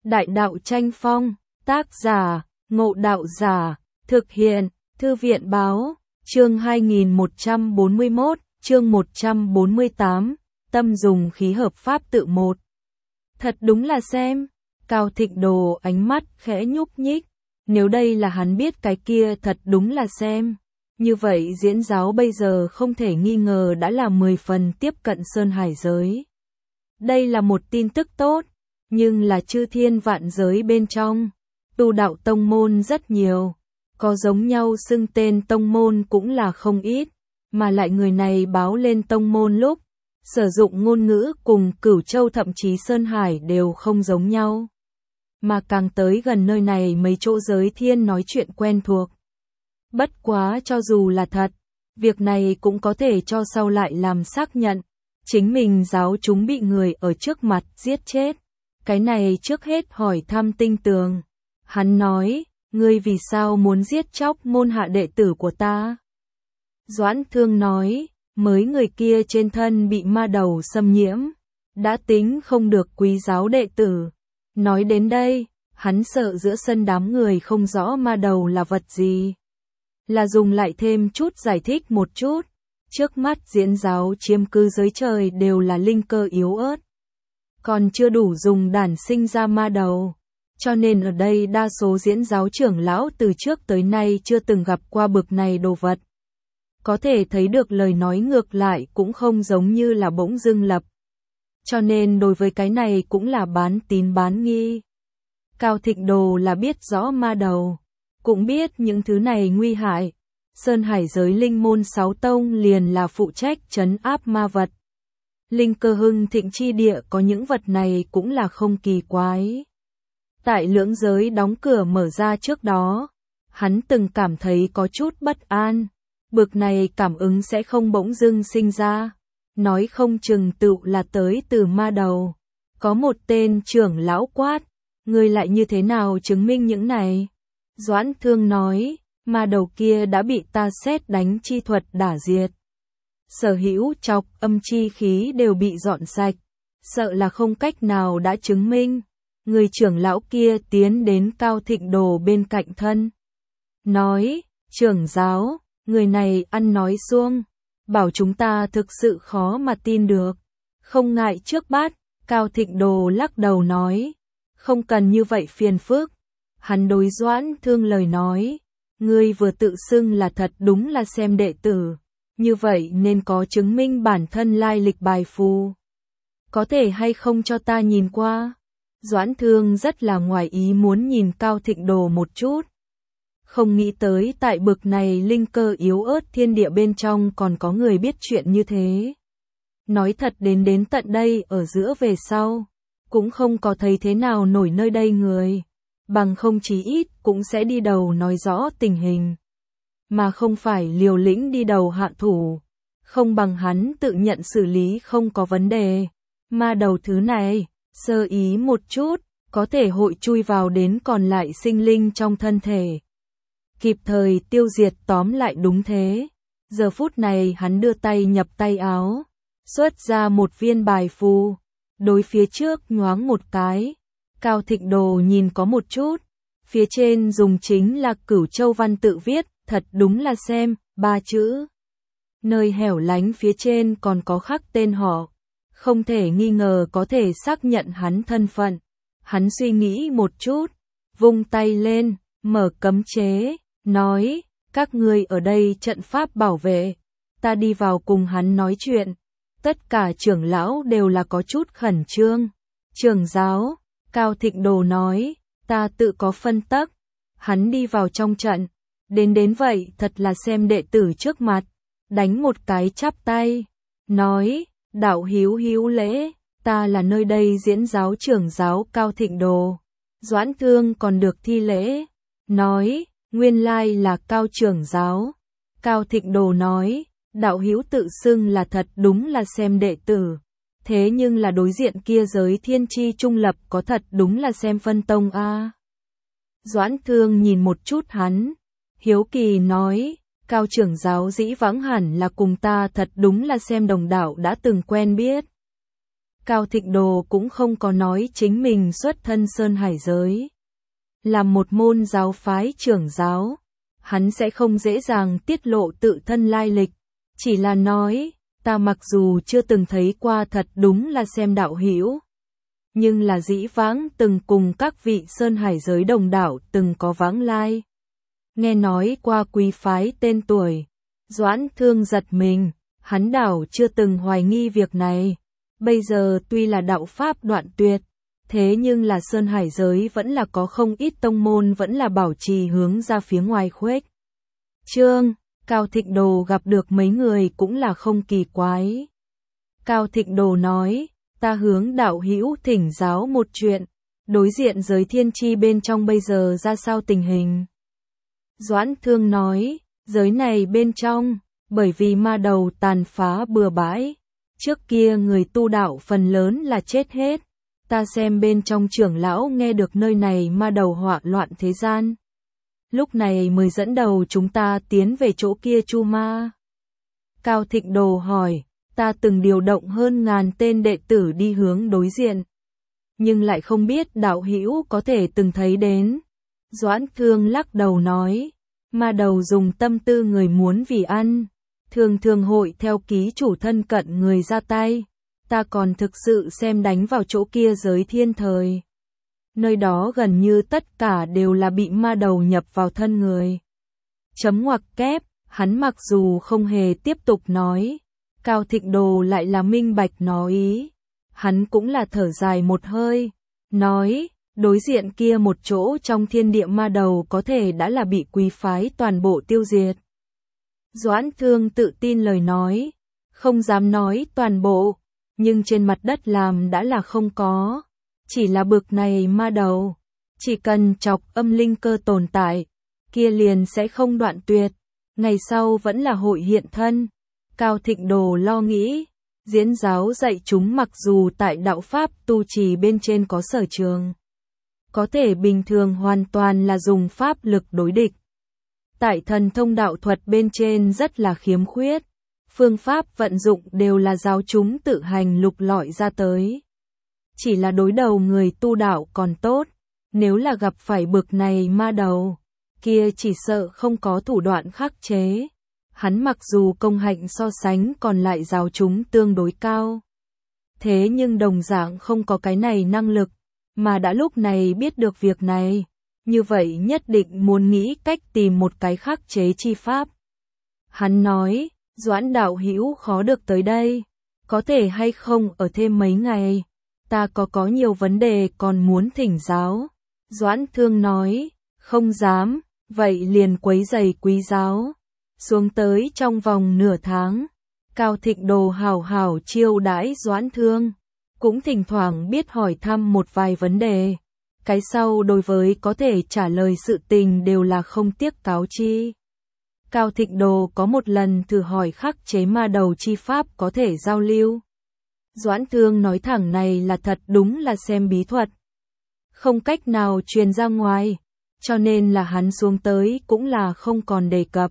Đại đạo tranh phong, tác giả, Ngộ Đạo Giả, thực hiện, Thư viện Báo, chương 2141, chương 148, tâm dùng khí hợp pháp tự một. Thật đúng là xem, Cao Thịnh Đồ ánh mắt khẽ nhúc nhích, nếu đây là hắn biết cái kia thật đúng là xem. Như vậy diễn giáo bây giờ không thể nghi ngờ đã là 10 phần tiếp cận Sơn Hải giới. Đây là một tin tức tốt, nhưng là chư thiên vạn giới bên trong, tu đạo tông môn rất nhiều, có giống nhau xưng tên tông môn cũng là không ít, mà lại người này báo lên tông môn lúc, sử dụng ngôn ngữ cùng Cửu Châu thậm chí Sơn Hải đều không giống nhau. Mà càng tới gần nơi này mấy chỗ giới thiên nói chuyện quen thuộc. Bất quá cho dù là thật, việc này cũng có thể cho sau lại làm xác nhận, chính mình giáo chúng bị người ở trước mặt giết chết. Cái này trước hết hỏi thăm Tinh Tường. Hắn nói, ngươi vì sao muốn giết chóc môn hạ đệ tử của ta? Doãn Thương nói, mới người kia trên thân bị ma đầu xâm nhiễm, đã tính không được quý giáo đệ tử. Nói đến đây, hắn sợ giữa sân đám người không rõ ma đầu là vật gì. Là dùng lại thêm chút giải thích một chút. Trước mắt diễn giáo chiếm cư giới trời đều là linh cơ yếu ớt, còn chưa đủ dùng đản sinh ra ma đầu. Cho nên ở đây đa số diễn giáo trưởng lão từ trước tới nay chưa từng gặp qua bực này đồ vật. Có thể thấy được lời nói ngược lại cũng không giống như là bỗng dưng lập. Cho nên đối với cái này cũng là bán tín bán nghi. Cao Thịnh Đồ là biết rõ ma đầu, cũng biết những thứ này nguy hại. Sơn Hải giới linh môn 6 tông liền là phụ trách trấn áp ma vật. Linh cơ hưng thịnh chi địa có những vật này cũng là không kỳ quái. Tại lưỡng giới đóng cửa mở ra trước đó, hắn từng cảm thấy có chút bất an. Bực này cảm ứng sẽ không bỗng dưng sinh ra. Nói không chừng tựu là tới từ ma đầu. Có một tên trưởng lão quát, ngươi lại như thế nào chứng minh những này? Doãn Thương nói, ma đầu kia đã bị ta sét đánh chi thuật đả diệt. Sở hữu chọc âm chi khí đều bị dọn sạch, sợ là không cách nào đã chứng minh. Người trưởng lão kia tiến đến Cao Thịnh Đồ bên cạnh thân. Nói, trưởng giáo, người này ăn nói suông, bảo chúng ta thực sự khó mà tin được. Không ngại trước bát, Cao Thịnh Đồ lắc đầu nói, không cần như vậy phiền phức. Hắn đối Doãn Thương lời nói, ngươi vừa tự xưng là thật đúng là xem đệ tử, như vậy nên có chứng minh bản thân lai lịch bài phù. Có thể hay không cho ta nhìn qua? Doãn Thương rất là ngoài ý muốn nhìn Cao Thịnh Đồ một chút. Không nghĩ tới tại bực này linh cơ yếu ớt thiên địa bên trong còn có người biết chuyện như thế. Nói thật đến tận đây ở giữa về sau, cũng không có thấy thế nào nổi nơi đây người. Bằng không chí ít cũng sẽ đi đầu nói rõ tình hình. Mà không phải liều lĩnh đi đầu hạ thủ. Không bằng hắn tự nhận xử lý không có vấn đề. Ma đầu thứ này, sơ ý một chút, có thể hội chui vào đến còn lại sinh linh trong thân thể. Kịp thời tiêu diệt tóm lại đúng thế. Giờ phút này hắn đưa tay nhập tay áo, xuất ra một viên bài phù, đối phía trước nhoáng một cái. Cao Thịnh Đồ nhìn có một chút, phía trên dùng chính là Cửu Châu văn tự viết, thật đúng là xem, 3 chữ. Nơi hẻo lánh phía trên còn có khắc tên họ, không thể nghi ngờ có thể xác nhận hắn thân phận. Hắn suy nghĩ một chút, vung tay lên, mở cấm chế, nói, các ngươi ở đây trận pháp bảo vệ, ta đi vào cùng hắn nói chuyện. Tất cả trưởng lão đều là có chút khẩn trương. Trưởng giáo, Cao Thịnh Đồ nói, ta tự có phân tắc. Hắn đi vào trong trận, đến vậy thật là xem đệ tử trước mặt, đánh một cái chắp tay, nói, đạo hữu lễ, ta là nơi đây diễn giáo trưởng giáo Cao Thịnh Đồ. Doãn Thương còn được thi lễ, nói, nguyên lai là Cao trưởng giáo. Cao Thịnh Đồ nói, đạo hữu tự xưng là thật đúng là xem đệ tử. Thế nhưng là đối diện kia giới thiên chi trung lập có thật đúng là xem phân tông a. Doãn Thương nhìn một chút hắn, hiếu kỳ nói, Cao trưởng giáo dĩ vãng hẳn là cùng ta thật đúng là xem đồng đạo đã từng quen biết. Cao Thịnh Đồ cũng không có nói chính mình xuất thân Sơn Hải giới. Là một môn giáo phái trưởng giáo, hắn sẽ không dễ dàng tiết lộ tự thân lai lịch, chỉ là nói, ta mặc dù chưa từng thấy qua thật đúng là xem đạo hữu, nhưng là dĩ vãng từng cùng các vị Sơn Hải giới đồng đạo từng có vãng lai. Nghe nói qua quý phái tên tuổi, Doãn Thương giật mình, hắn đảo chưa từng hoài nghi việc này. Bây giờ tuy là đạo pháp đoạn tuyệt, thế nhưng là Sơn Hải giới vẫn là có không ít tông môn vẫn là bảo trì hướng ra phía ngoài khuếch trương. Cao Thịnh Đồ gặp được mấy người cũng là không kỳ quái. Cao Thịnh Đồ nói, ta hướng đạo hữu thỉnh giáo một chuyện, đối diện giới thiên chi bên trong bây giờ ra sao tình hình? Doãn Thương nói, giới này bên trong, bởi vì ma đầu tàn phá bừa bãi, trước kia người tu đạo phần lớn là chết hết. Ta xem bên trong trưởng lão nghe được nơi này ma đầu họa loạn thế gian. Lúc này mới dẫn đầu chúng ta tiến về chỗ kia chu ma. Cao Thịnh Đồ hỏi, ta từng điều động hơn 1000 tên đệ tử đi hướng đối diện, nhưng lại không biết đạo hữu có thể từng thấy đến. Doãn Thương lắc đầu nói, ma đầu dùng tâm tư người muốn vì ăn, thường thường hội theo ký chủ thân cận người ra tay. Ta còn thực sự xem đánh vào chỗ kia giới thiên thời. Nơi đó gần như tất cả đều là bị ma đầu nhập vào thân người. Chấm ngoặc kép, hắn mặc dù không hề tiếp tục nói, Cao Thịnh Đồ lại là minh bạch nói ý. Hắn cũng là thở dài một hơi, nói, đối diện kia một chỗ trong thiên địa ma đầu có thể đã là bị quý phái toàn bộ tiêu diệt. Doãn Thương tự tin lời nói, không dám nói toàn bộ, nhưng trên mặt đất làm đã là không có. Chỉ là bực này ma đầu, chỉ cần chọc âm linh cơ tồn tại, kia liền sẽ không đoạn tuyệt, ngày sau vẫn là hội hiện thân. Cao Thịnh Đồ lo nghĩ, diễn giáo dạy chúng mặc dù tại đạo pháp tu trì bên trên có sở trường, có thể bình thường hoàn toàn là dùng pháp lực đối địch. Tại thần thông đạo thuật bên trên rất là khiếm khuyết, phương pháp vận dụng đều là giáo chúng tự hành lục lọi ra tới. Chỉ là đối đầu người tu đạo còn tốt, nếu là gặp phải bực này ma đầu, kia chỉ sợ không có thủ đoạn khắc chế. Hắn mặc dù công hạnh so sánh còn lại giáo chúng tương đối cao, thế nhưng đồng dạng không có cái này năng lực, mà đã lúc này biết được việc này, như vậy nhất định muốn nghĩ cách tìm một cái khắc chế chi pháp. Hắn nói, Doãn đạo hữu khó được tới đây, có thể hay không ở thêm mấy ngày, ta có nhiều vấn đề còn muốn thỉnh giáo. Doãn Thương nói, không dám, vậy liền quấy rầy quý giáo. Xuống tới trong vòng nửa tháng, Cao Thịnh Đồ hảo hảo chiêu đãi Doãn Thương, cũng thỉnh thoảng biết hỏi thăm một vài vấn đề. Cái sau đối với có thể trả lời sự tình đều là không tiếc cáo chi. Cao Thịnh Đồ có một lần thử hỏi khắc chế ma đầu chi pháp có thể giao lưu. Doãn Thương nói thẳng này là thật đúng là xem bí thuật, không cách nào truyền ra ngoài, cho nên là hắn xuống tới cũng là không còn đề cập.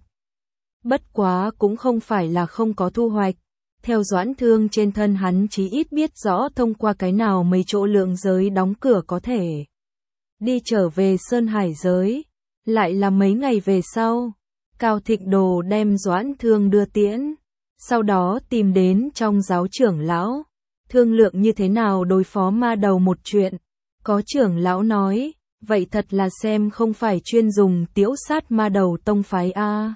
Bất quá cũng không phải là không có thu hoạch. Theo Doãn Thương trên thân hắn chí ít biết rõ thông qua cái nào mấy chỗ lượng giới đóng cửa có thể đi trở về Sơn Hải giới. Lại là mấy ngày về sau, Cao Thịnh Đồ đem Doãn Thương đưa tiễn, sau đó tìm đến trong giáo trưởng lão, thương lượng như thế nào đối phó ma đầu một chuyện. Có trưởng lão nói, vậy thật là xem không phải chuyên dùng tiễu sát ma đầu tông phái a,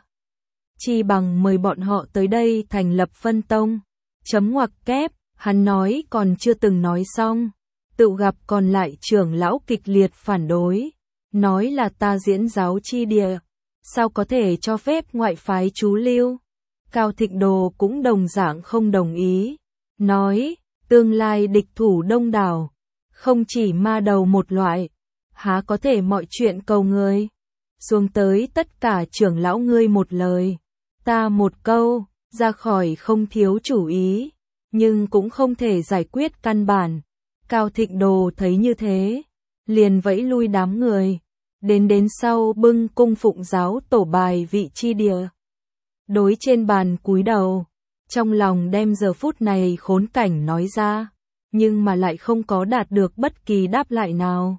chi bằng mời bọn họ tới đây thành lập phân tông. Chấm ngoặc kép, hắn nói còn chưa từng nói xong, tự gặp còn lại trưởng lão kịch liệt phản đối, nói là ta diễn giáo chi địa, sao có thể cho phép ngoại phái trú lưu. Cao Thịnh Đồ cũng đồng dạng không đồng ý, nói, tương lai địch thủ đông đảo, không chỉ ma đầu một loại, há có thể mọi chuyện cầu người. Xuống tới tất cả trưởng lão ngươi một lời, ta một câu, ra khỏi không thiếu chủ ý, nhưng cũng không thể giải quyết căn bản. Cao Thịnh Đồ thấy như thế, liền vẫy lui đám người, đến sau bưng cung phụng giáo tổ bài vị chi địa. Đối trên bàn cúi đầu, trong lòng đem giờ phút này khốn cảnh nói ra. nhưng mà lại không có đạt được bất kỳ đáp lại nào.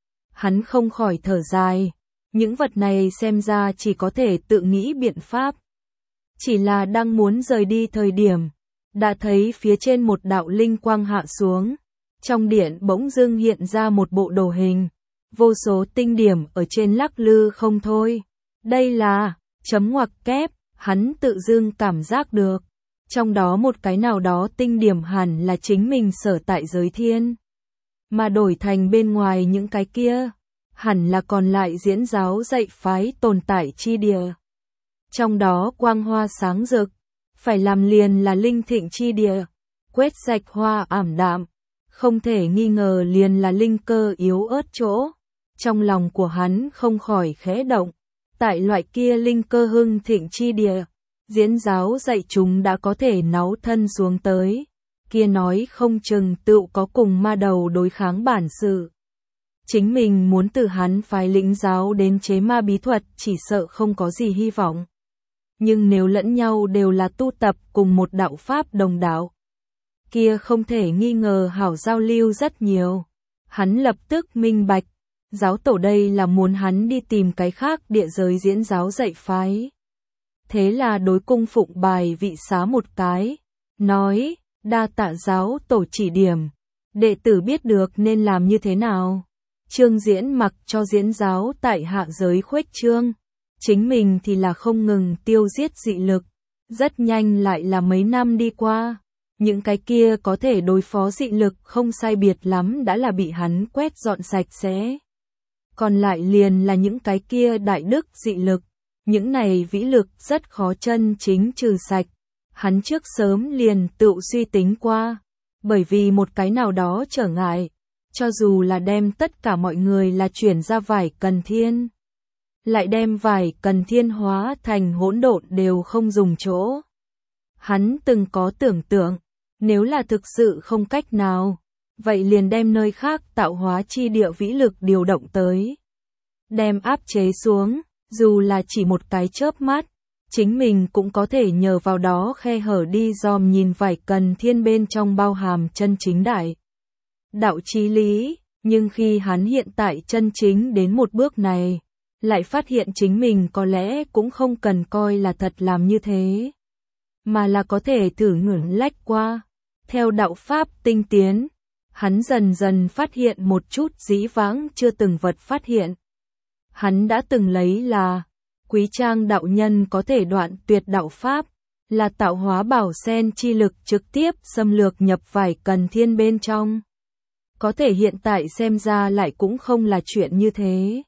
Hắn không khỏi thở dài, những vật này xem ra chỉ có thể tự nghĩ biện pháp. Chỉ là đang muốn rời đi thời điểm, đã thấy phía trên một đạo linh quang hạ xuống. Trong điện bỗng dưng hiện ra một bộ đồ hình, vô số tinh điểm ở trên lắc lư không thôi. Đây là, chấm ngoặc kép, hắn tự dưng cảm giác được. Trong đó một cái nào đó tinh điểm hẳn là chính mình sở tại giới thiên. Mà đổi thành bên ngoài những cái kia, hẳn là còn lại diễn giáo dạy phái tồn tại chi địa. Trong đó quang hoa sáng rực, phải làm liền là linh thịnh chi địa, quét sạch hoa ảm đạm, không thể nghi ngờ liền là linh cơ yếu ớt chỗ. Trong lòng của hắn không khỏi khẽ động, tại loại kia linh cơ hưng thịnh chi địa, diễn giáo dạy chúng đã có thể náu thân xuống tới, kia nói không chừng tựu có cùng ma đầu đối kháng bản sự. Chính mình muốn từ hắn phái lĩnh giáo đến chế ma bí thuật chỉ sợ không có gì hy vọng. Nhưng nếu lẫn nhau đều là tu tập cùng một đạo pháp đồng đạo, kia không thể nghi ngờ hảo giao lưu rất nhiều. Hắn lập tức minh bạch, giáo tổ đây là muốn hắn đi tìm cái khác địa giới diễn giáo dạy phái. Thế là đối cung phụng bài vị xá một cái, nói, đa tạ giáo tổ chỉ điểm, đệ tử biết được nên làm như thế nào. Trương Diễn mặc cho diễn giáo tại hạ giới khuếch trương, chính mình thì là không ngừng tiêu giết dị lực, rất nhanh lại là mấy năm đi qua, những cái kia có thể đối phó dị lực không sai biệt lắm đã là bị hắn quét dọn sạch sẽ. Còn lại liền là những cái kia đại đức dị lực, những này vĩ lực rất khó chân chính trừ sạch. Hắn trước sớm liền tự suy tính qua, bởi vì một cái nào đó trở ngại, cho dù là đem tất cả mọi người là chuyển ra vải cần thiên, lại đem vải cần thiên hóa thành hỗn độn đều không dùng chỗ. Hắn từng có tưởng tượng, nếu là thực sự không cách nào, vậy liền đem nơi khác tạo hóa chi địa vĩ lực điều động tới. Đem áp chế xuống, dù là chỉ một cái chớp mắt, chính mình cũng có thể nhờ vào đó khe hở đi dòm nhìn vải cần thiên bên trong bao hàm chân chính đại đạo chí lý. Nhưng khi hắn hiện tại chân chính đến một bước này, lại phát hiện chính mình có lẽ cũng không cần coi là thật làm như thế, mà là có thể thử ngưỡng lách qua. Theo đạo pháp tinh tiến, hắn dần dần phát hiện một chút dĩ vãng chưa từng vật phát hiện. Hắn đã từng lấy là Quý Trang đạo nhân có thể đoạn tuyệt đạo pháp, là tạo hóa bảo sen chi lực trực tiếp xâm lược nhập vải cần thiên bên trong. Có thể hiện tại xem ra lại cũng không là chuyện như thế.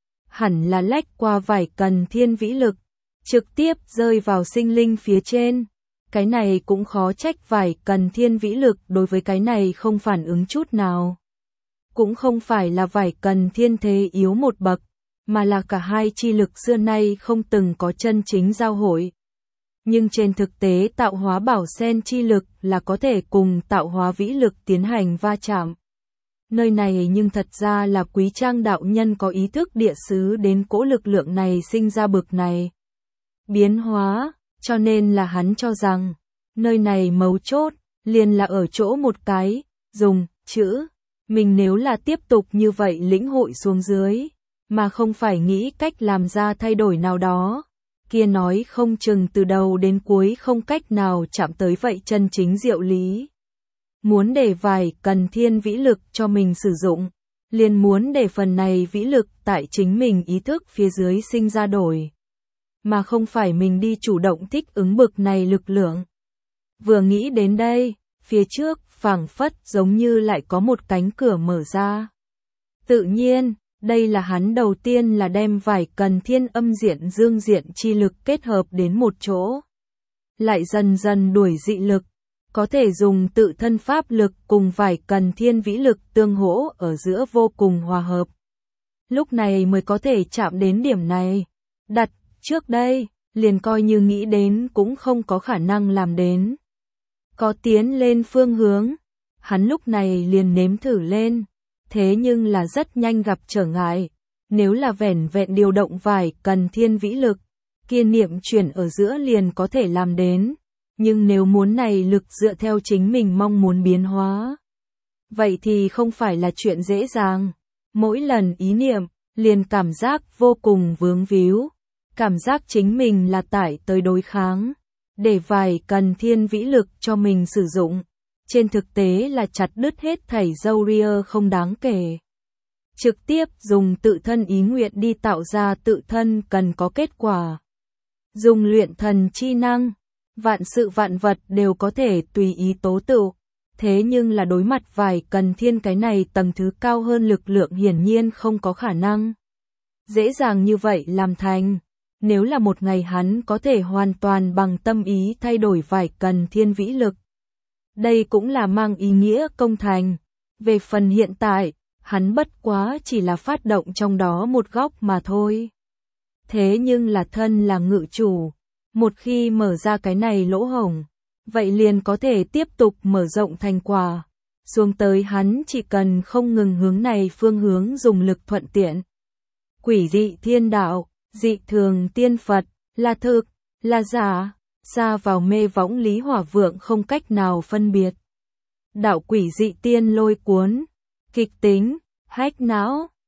Hẳn là lách qua vải cần thiên vĩ lực, trực tiếp rơi vào sinh linh phía trên. Cái này cũng khó trách vải cần thiên vĩ lực đối với cái này không phản ứng chút nào. Cũng không phải là vải cần thiên thế yếu một bậc, mà là cả hai chi lực xưa nay không từng có chân chính giao hội. Nhưng trên thực tế tạo hóa bảo sen chi lực là có thể cùng tạo hóa vĩ lực tiến hành va chạm. Nơi này nhưng thật ra là Quý Trang đạo nhân có ý thức địa xứ đến cỗ lực lượng này sinh ra bực này biến hóa, cho nên là hắn cho rằng, nơi này mấu chốt, liền là ở chỗ một cái, dùng, chữ, mình nếu là tiếp tục như vậy lĩnh hội xuống dưới, mà không phải nghĩ cách làm ra thay đổi nào đó, kia nói không chừng từ đầu đến cuối không cách nào chạm tới vậy chân chính diệu lý. Muốn để vải cần thiên vĩ lực cho mình sử dụng, liền muốn để phần này vĩ lực tại chính mình ý thức phía dưới sinh ra đổi, mà không phải mình đi chủ động thích ứng bực này lực lượng. Vừa nghĩ đến đây, phía trước phảng phất giống như lại có một cánh cửa mở ra. Tự nhiên, đây là hắn đầu tiên là đem vải cần thiên âm diện dương diện chi lực kết hợp đến một chỗ, lại dần dần đuổi dị lực, có thể dùng tự thân pháp lực cùng vải cần thiên vĩ lực tương hỗ ở giữa vô cùng hòa hợp. Lúc này mới có thể chạm đến điểm này. Đặt trước đây, liền coi như nghĩ đến cũng không có khả năng làm đến. Có tiến lên phương hướng, hắn lúc này liền nếm thử lên, thế nhưng là rất nhanh gặp trở ngại. Nếu là vẻn vẹn điều động vải cần thiên vĩ lực, kia niệm chuyển ở giữa liền có thể làm đến. Nhưng nếu muốn này lực dựa theo chính mình mong muốn biến hóa, vậy thì không phải là chuyện dễ dàng. Mỗi lần ý niệm, liền cảm giác vô cùng vướng víu, cảm giác chính mình là tải tới đối kháng, để vài cần thiên vĩ lực cho mình sử dụng. Trên thực tế là chặt đứt hết thảy râu ria không đáng kể. Trực tiếp dùng tự thân ý nguyện đi tạo ra tự thân cần có kết quả. Dùng luyện thần chi năng, vạn sự vạn vật đều có thể tùy ý tố tựu. Thế nhưng là đối mặt vài cần thiên cái này tầng thứ cao hơn lực lượng hiển nhiên không có khả năng dễ dàng như vậy làm thành. Nếu là một ngày hắn có thể hoàn toàn bằng tâm ý thay đổi vài cần thiên vĩ lực, đây cũng là mang ý nghĩa công thành. Về phần hiện tại, hắn bất quá chỉ là phát động trong đó một góc mà thôi. Thế nhưng là thân là ngự chủ, một khi mở ra cái này lỗ hổng, vậy liền có thể tiếp tục mở rộng thành quả. Xuống tới hắn chỉ cần không ngừng hướng này phương hướng dùng lực thuận tiện. Quỷ dị thiên đạo, dị thường tiên Phật, là thực, là giả, xa vào mê võng Lý Hỏa Vượng không cách nào phân biệt. Đạo quỷ dị tiên lôi cuốn, kịch tính, hách não,